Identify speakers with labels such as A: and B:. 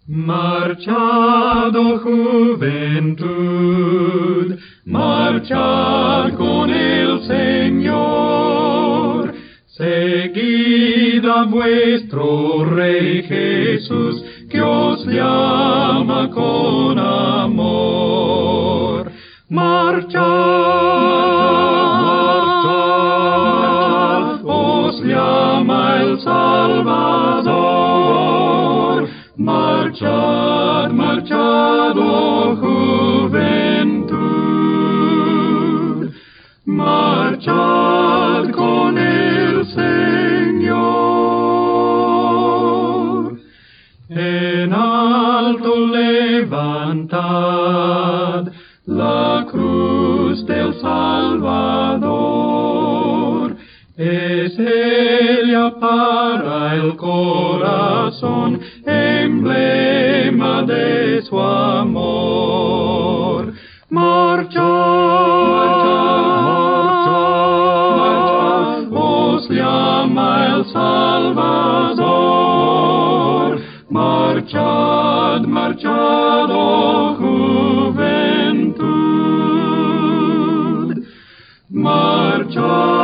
A: Marchad, oh juventud, marchad con el Señor. Seguid a vuestro Rey Jesús, que os llama con amor. Marchad, marchad, os llama el Salvador. Marchad, marchad, oh juventud, marchad con el Señor. En alto levantad la cruz del Salvador. Es ella para el corazón, emblema de su amor. Marchad, marchad, marchad, os llama el Salvador. Marchad, marchad, oh juventud, marchad.